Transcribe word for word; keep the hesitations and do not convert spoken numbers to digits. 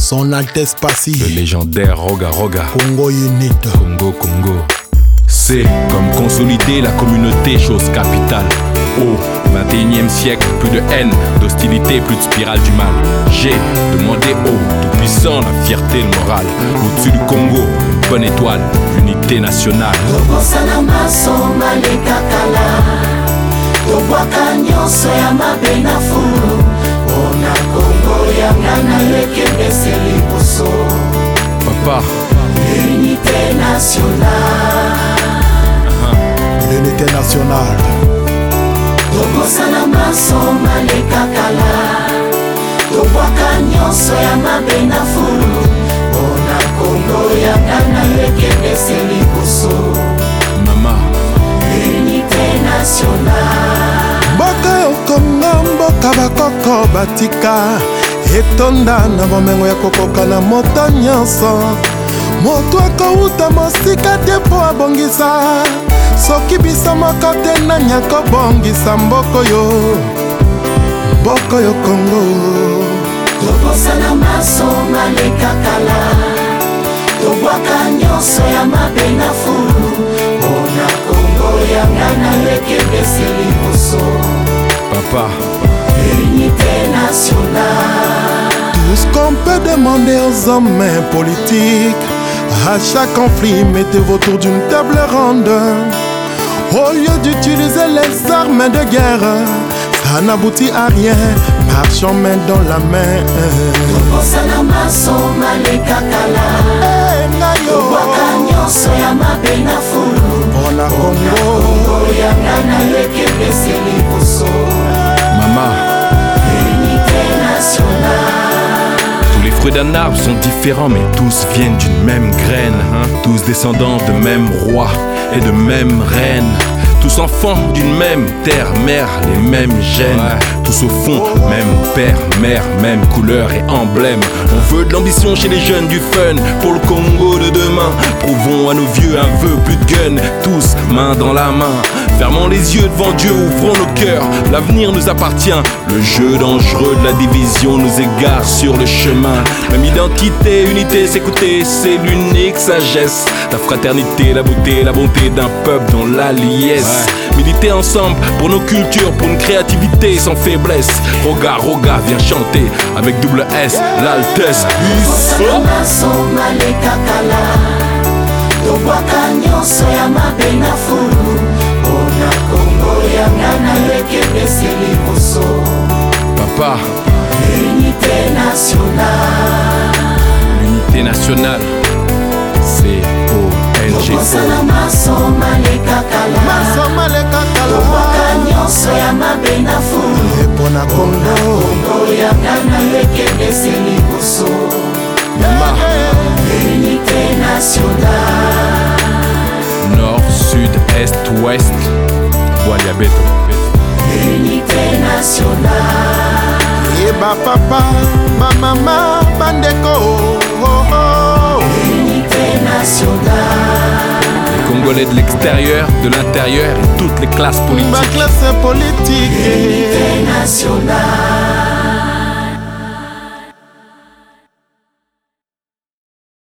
Son Altesse Passy, le légendaire Roga Roga, Congo Unit, Congo Congo. C comme consolider la communauté, chose capitale. O, vingt et unième siècle, plus de haine, d'hostilité, plus de spirale du mal. G, demander au tout puissant la fierté, le moral. Au-dessus du Congo, une bonne étoile, l'unité nationale. Tokosalama soma lekakala, tobwaka nyonso ya mabe na fulu. Ona Congo yangana lekebeseli boso. Papa, l'unité nationale. L'unité nationale. Tokosalama soma lekakala, tobwaka nyonso ya mabe na fulu. Ona Congo yangana lekebeseli boso. Mama, l'unité nationale. Mboka yo Congo, mboka bakoko batika etonda na bomengo ya kokoka na moto nyonso. Moto akouta mosika te po abongisa, soki biso moko te nani akobongisa mboko yo, mboko yo Congo. Tokosalama soma lekakala, tobwaka nyonso ya mabe na fulu. Ona Congo yangana lekebeseli boso. papa, l'unité nationale. Tout ce qu'on peut demander aux hommes politiques, à chaque conflit, mettez-vous autour d'une table ronde. Au lieu d'utiliser les armes de guerre, ça n'aboutit à rien, marchons main dans la main. Tokosalama soma lekakala, tobwaka nyonso ya mabe na fulu. Ona Congo, Congo yangana lekebeseli boso. Mama, l'unité nationale. tous les fruits d'un arbre sont différents, mais tous viennent d'une même graine, hein? Tous descendants de même roi et de même reine. Tous enfants d'une même terre, mère, les mêmes gènes. Ouais. Tous au fond, même père, mère, même couleur et emblème. On veut de l'ambition chez les jeunes, du fun pour le Congo de demain. Prouvons à nos vieux un vœu, plus de gun, tous main dans la main. Fermons les yeux devant Dieu, ouvrons nos cœurs, l'avenir nous appartient. Le jeu dangereux de la division nous égare sur le chemin. Même identité, unité, s'écouter, c'est l'unique sagesse. La fraternité, la beauté, la bonté d'un peuple dans la liesse. Ouais. Militer ensemble pour nos cultures, pour une créativité sans faiblesse. Roga, Roga, viens chanter avec double S, l'Altesse. Tokosalama soma lekakala, tobwaka nyonso ya mabe na fulu. Ona Congo yangana lekebeseli boso. Papa, l'unité nationale. l'unité nationale, C O N G O. Tokosalama soma lekakala, tobwaka nyonso ya mabe na fulu. Epona Congo, Congo yangana lekebeseli boso. Mama, l'unité nationale. Nord, Sud, Est, Ouest, Waliabeto. l'unité nationale. Eba papa, ma maman, bandeko, oh, oh. l'unité nationale. Les Congolais de l'extérieur, de l'intérieur et toutes les classes politiques. Ma classe politique, l'unité nationale.